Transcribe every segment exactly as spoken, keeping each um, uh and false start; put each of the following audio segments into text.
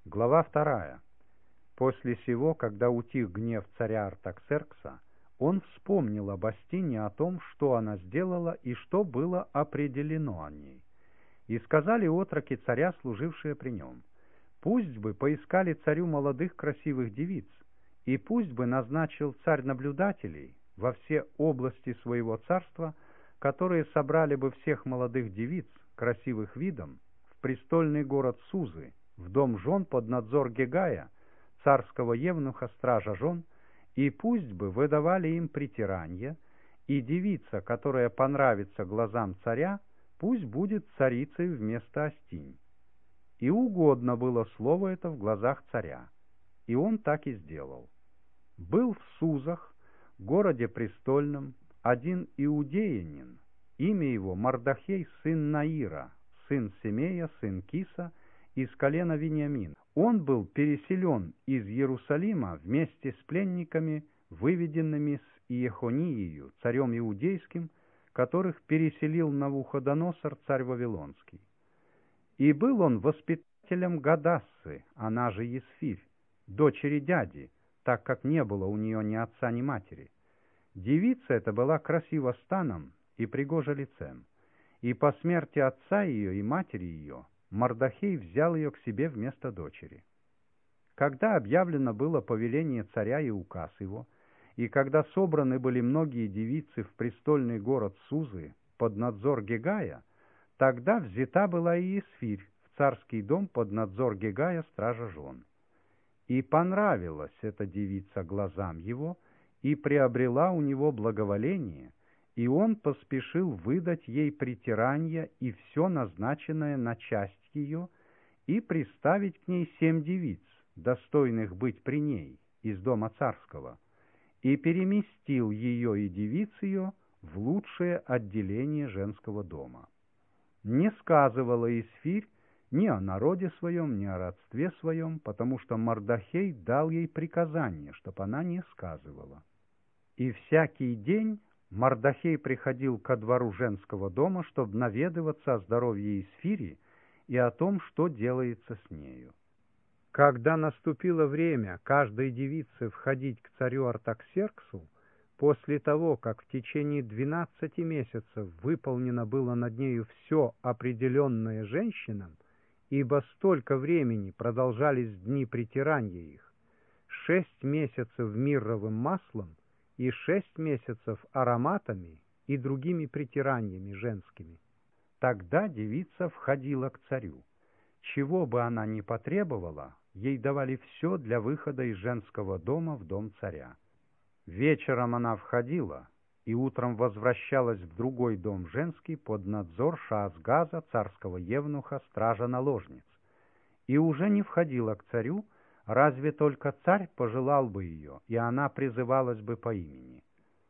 Глава вторая. После сего, когда утих гнев царя Артаксеркса, он вспомнил об Астине, о том, что она сделала и что было определено о ней. И сказали отроки царя, служившие при нем: пусть бы поискали царю молодых красивых девиц, и пусть бы назначил царь наблюдателей во все области своего царства, которые собрали бы всех молодых девиц, красивых видом, в престольный город Сузы, в дом жен под надзор Гегая, царского евнуха, стража жен, и пусть бы выдавали им притиранье, и девица, которая понравится глазам царя, пусть будет царицей вместо Астинь. И угодно было слово это в глазах царя, и он так и сделал. Был в Сузах, городе престольном, один иудеянин, имя его Мардахей, сын Наира, сын Семея, сын Киса, из колена Вениамин. Он был переселен из Иерусалима вместе с пленниками, выведенными с Иехониею, царем иудейским, которых переселил Навуходоносор, царь Вавилонский. И был он воспитателем Гадассы, она же Есфирь, дочери дяди, так как не было у нее ни отца, ни матери. Девица эта была красива станом и пригожа лицем, и по смерти отца ее и матери ее Мардахей взял ее к себе вместо дочери. Когда объявлено было повеление царя и указ его, и когда собраны были многие девицы в престольный город Сузы под надзор Гегая, тогда взята была и Есфирь в царский дом под надзор Гегая, стража жен. И понравилась эта девица глазам его, и приобрела у него благоволение, и он поспешил выдать ей притиранье и все назначенное на часть ее, и приставить к ней семь девиц, достойных быть при ней, из дома царского, и переместил ее и девиц ее в лучшее отделение женского дома. Не сказывала Есфирь ни о народе своем, ни о родстве своем, потому что Мардахей дал ей приказание, чтоб она не сказывала. И всякий день Мардахей приходил ко двору женского дома, чтобы наведываться о здоровье Есфири и о том, что делается с нею. Когда наступило время каждой девице входить к царю Артаксерксу, после того, как в течение двенадцати месяцев выполнено было над нею все определенное женщинам, ибо столько времени продолжались дни притирания их, шесть месяцев мирровым маслом и шесть месяцев ароматами и другими притираниями женскими, тогда девица входила к царю. Чего бы она ни потребовала, ей давали все для выхода из женского дома в дом царя. Вечером она входила и утром возвращалась в другой дом женский под надзор Шаазгаза, царского евнуха, стража наложниц, и уже не входила к царю, разве только царь пожелал бы ее, и она призывалась бы по имени.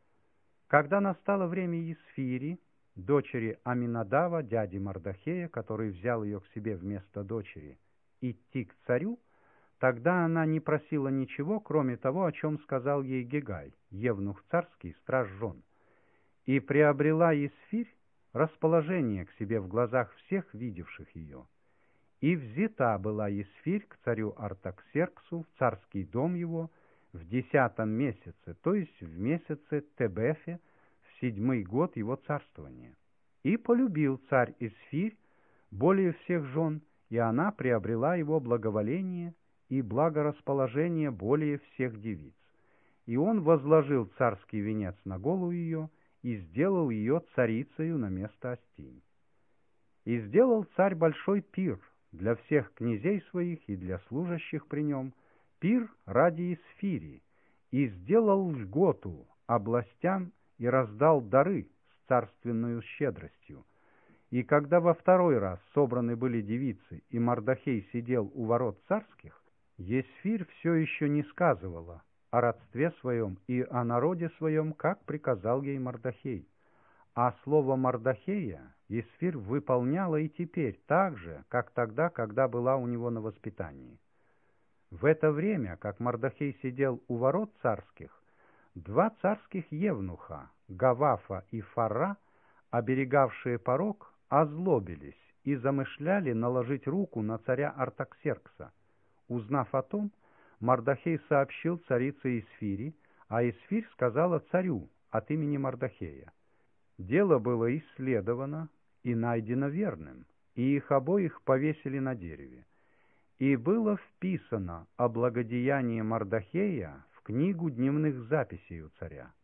Когда настало время Есфири, дочери Аминадава, дяди Мардахея, который взял ее к себе вместо дочери, идти к царю, тогда она не просила ничего, кроме того, о чем сказал ей Гегай, евнух царский, страж жен, и приобрела Есфирь расположение к себе в глазах всех видевших ее. И взята была Есфирь к царю Артаксерксу в царский дом его в десятом месяце, то есть в месяце Тебефе, в седьмой год его царствования. И полюбил царь Есфирь более всех жен, и она приобрела его благоволение и благорасположение более всех девиц. И он возложил царский венец на голову ее и сделал ее царицею на место Астинь. И сделал царь большой пир для всех князей своих и для служащих при нем, пир ради Есфири, и сделал льготу областям и раздал дары с царственную щедростью. И когда во второй раз собраны были девицы, и Мардахей сидел у ворот царских, Есфирь все еще не сказывала о родстве своем и о народе своем, как приказал ей Мардахей. А слово Мардахея Есфирь выполняла и теперь так же, как тогда, когда была у него на воспитании. В это время, как Мардахей сидел у ворот царских, два царских евнуха, Гавафа и Фара, оберегавшие порог, озлобились и замышляли наложить руку на царя Артаксеркса, Узнав о том, Мардохей сообщил царице Исфири, а Исфирь сказала царю от имени Мардохея. Дело было исследовано и найдено верным, и их обоих повесили на дереве. И было вписано о благодеянии Мардохея в книгу дневных записей у царя.